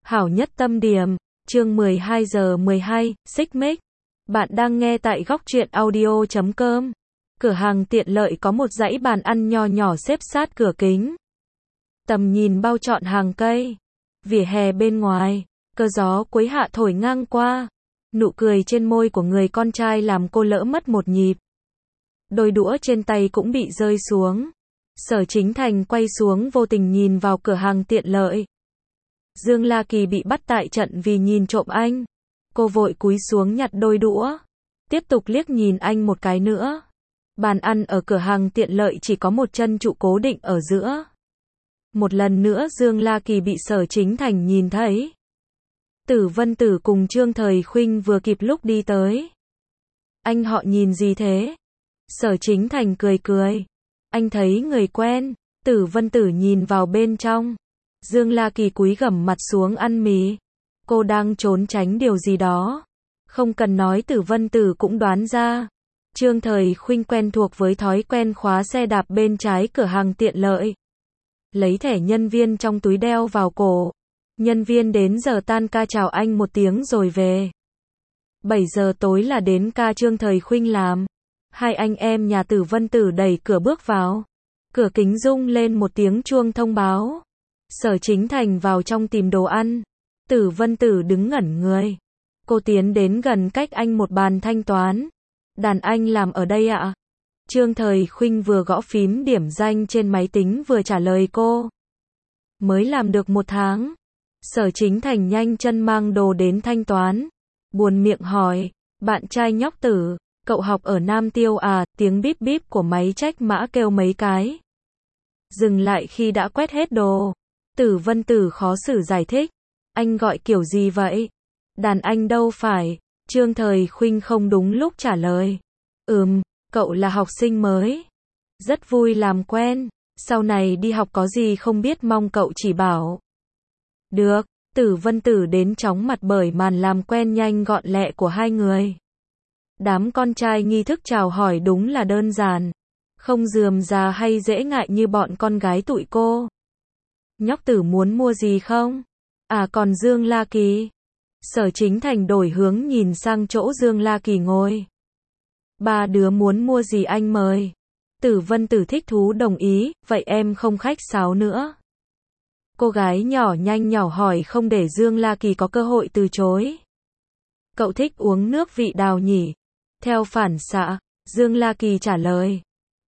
Hảo nhất tâm điểm, chương 12 giờ 12, xích mích. Bạn đang nghe tại góc truyện audio.com. Cửa hàng tiện lợi có một dãy bàn ăn nho nhỏ xếp sát cửa kính. Tầm nhìn bao trọn hàng cây. Vỉa hè bên ngoài, cơn gió cuối hạ thổi ngang qua. Nụ cười trên môi của người con trai làm cô lỡ mất một nhịp. Đôi đũa trên tay cũng bị rơi xuống. Sở Chính Thành quay xuống vô tình nhìn vào cửa hàng tiện lợi. Dương La Kỳ bị bắt tại trận vì nhìn trộm anh. Cô vội cúi xuống nhặt đôi đũa. Tiếp tục liếc nhìn anh một cái nữa. Bàn ăn ở cửa hàng tiện lợi chỉ có một chân trụ cố định ở giữa. Một lần nữa Dương La Kỳ bị Sở Chính Thành nhìn thấy. Tử Vân Tử cùng Trương Thời Khuynh vừa kịp lúc đi tới. Anh họ nhìn gì thế? Sở Chính Thành cười cười. Anh thấy người quen. Tử Vân Tử nhìn vào bên trong. Dương La Kỳ cúi gằm mặt xuống ăn mì. Cô đang trốn tránh điều gì đó. Không cần nói Tử Vân Tử cũng đoán ra. Trương Thời Khuynh quen thuộc với thói quen khóa xe đạp bên trái cửa hàng tiện lợi. Lấy thẻ nhân viên trong túi đeo vào cổ. Nhân viên đến giờ tan ca chào anh một tiếng rồi về. 7 giờ tối là đến ca Trương Thời Khuynh làm. Hai anh em nhà Tử Vân Tử đẩy cửa bước vào. Cửa kính rung lên một tiếng chuông thông báo. Sở Chính Thành vào trong tìm đồ ăn. Tử Vân Tử đứng ngẩn người. Cô tiến đến gần cách anh một bàn thanh toán. Đàn anh làm ở đây ạ? Trương Thời Khuynh vừa gõ phím điểm danh trên máy tính vừa trả lời cô. Mới làm được 1 tháng. Sở Chính Thành nhanh chân mang đồ đến thanh toán. Buồn miệng hỏi, bạn trai nhóc Tử, cậu học ở Nam Tiêu à? Tiếng bíp bíp của máy trách mã kêu mấy cái. Dừng lại khi đã quét hết đồ. Tử Vân Tử khó xử giải thích. Anh gọi kiểu gì vậy? Đàn anh đâu phải. Trương Thời Khuynh không đúng lúc trả lời. Cậu là học sinh mới. Rất vui làm quen. Sau này đi học có gì không biết mong cậu chỉ bảo. Được. Tử Vân Tử đến chóng mặt bởi màn làm quen nhanh gọn lẹ của hai người. Đám con trai nghi thức chào hỏi đúng là đơn giản. Không rườm rà hay dễ ngại như bọn con gái tụi cô. Nhóc Tử muốn mua gì không? À còn Dương La Kỳ. Sở Chính Thành đổi hướng nhìn sang chỗ Dương La Kỳ ngồi. Ba đứa muốn mua gì anh mời. Tử Vân Tử thích thú đồng ý, vậy em không khách sáo nữa. Cô gái nhỏ nhanh nhỏ hỏi không để Dương La Kỳ có cơ hội từ chối. Cậu thích uống nước vị đào nhỉ? Theo phản xạ, Dương La Kỳ trả lời.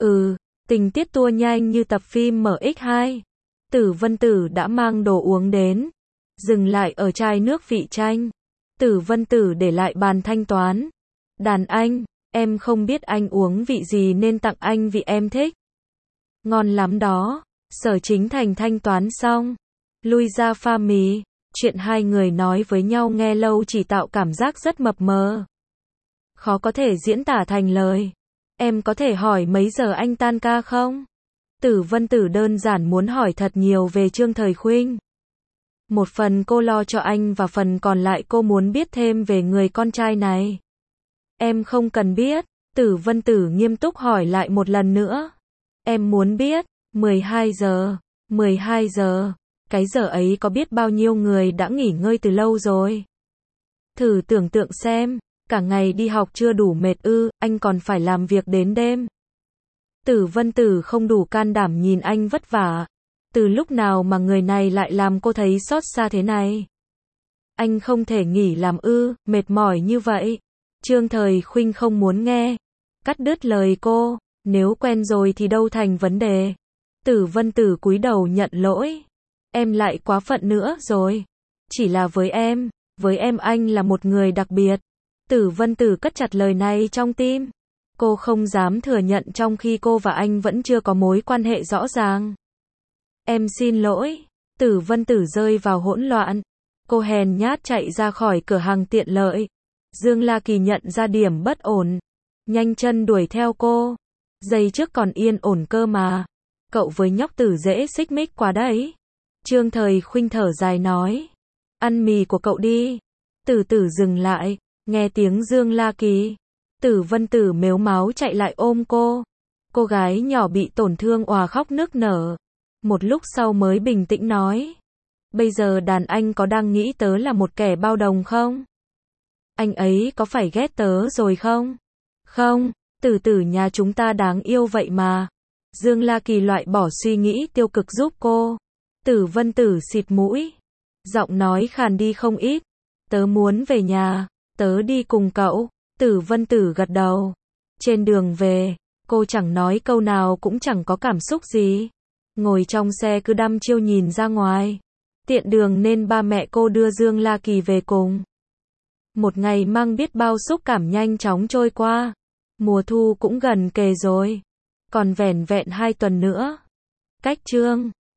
Tình tiết tua nhanh như tập phim MX2. Tử Vân Tử đã mang đồ uống đến. Dừng lại ở chai nước vị chanh. Tử Vân Tử để lại bàn thanh toán. Đàn anh, em không biết anh uống vị gì nên tặng anh vị em thích. Ngon lắm đó. Sở Chính Thành thanh toán xong. Lui ra pha mì. Chuyện hai người nói với nhau nghe lâu chỉ tạo cảm giác rất mập mờ. Khó có thể diễn tả thành lời. Em có thể hỏi mấy giờ anh tan ca không? Tử Vân Tử đơn giản muốn hỏi thật nhiều về Trương Thời Khuynh. Một phần cô lo cho anh và phần còn lại cô muốn biết thêm về người con trai này. Em không cần biết. Tử Vân Tử nghiêm túc hỏi lại một lần nữa. Em muốn biết. 12 giờ. 12 giờ. Cái giờ ấy có biết bao nhiêu người đã nghỉ ngơi từ lâu rồi. Thử tưởng tượng xem. Cả ngày đi học chưa đủ mệt ư, anh còn phải làm việc đến đêm. Tử Vân Tử không đủ can đảm nhìn anh vất vả. Từ lúc nào mà người này lại làm cô thấy xót xa thế này? Anh không thể nghỉ làm ư, mệt mỏi như vậy. Trương Thời Khuynh không muốn nghe. Cắt đứt lời cô, nếu quen rồi thì đâu thành vấn đề. Tử Vân Tử cúi đầu nhận lỗi. Em lại quá phận nữa rồi. Chỉ là với em anh là một người đặc biệt. Tử Vân Tử cất chặt lời này trong tim. Cô không dám thừa nhận trong khi cô và anh vẫn chưa có mối quan hệ rõ ràng. Em xin lỗi. Tử Vân Tử rơi vào hỗn loạn. Cô hèn nhát chạy ra khỏi cửa hàng tiện lợi. Dương La Kỳ nhận ra điểm bất ổn. Nhanh chân đuổi theo cô. Giây trước còn yên ổn cơ mà. Cậu với nhóc Tử dễ xích mích quá đấy. Trương Thời Khuynh thở dài nói. Ăn mì của cậu đi. Từ từ dừng lại. Nghe tiếng Dương La Kỳ. Tử Vân Tử mếu máo chạy lại ôm cô. Cô gái nhỏ bị tổn thương òa khóc nức nở. Một lúc sau mới bình tĩnh nói. Bây giờ đàn anh có đang nghĩ tớ là một kẻ bao đồng không? Anh ấy có phải ghét tớ rồi không? Không, Tử Tử nhà chúng ta đáng yêu vậy mà. Dương La Kỳ loại bỏ suy nghĩ tiêu cực giúp cô. Tử Vân Tử xịt mũi. Giọng nói khàn đi không ít. Tớ muốn về nhà, tớ đi cùng cậu. Tử Vân Tử gật đầu. Trên đường về, cô chẳng nói câu nào cũng chẳng có cảm xúc gì. Ngồi trong xe cứ đăm chiêu nhìn ra ngoài. Tiện đường nên ba mẹ cô đưa Dương La Kỳ về cùng. Một ngày mang biết bao xúc cảm nhanh chóng trôi qua. Mùa thu cũng gần kề rồi. Còn vẻn vẹn 2 tuần nữa. Cách chương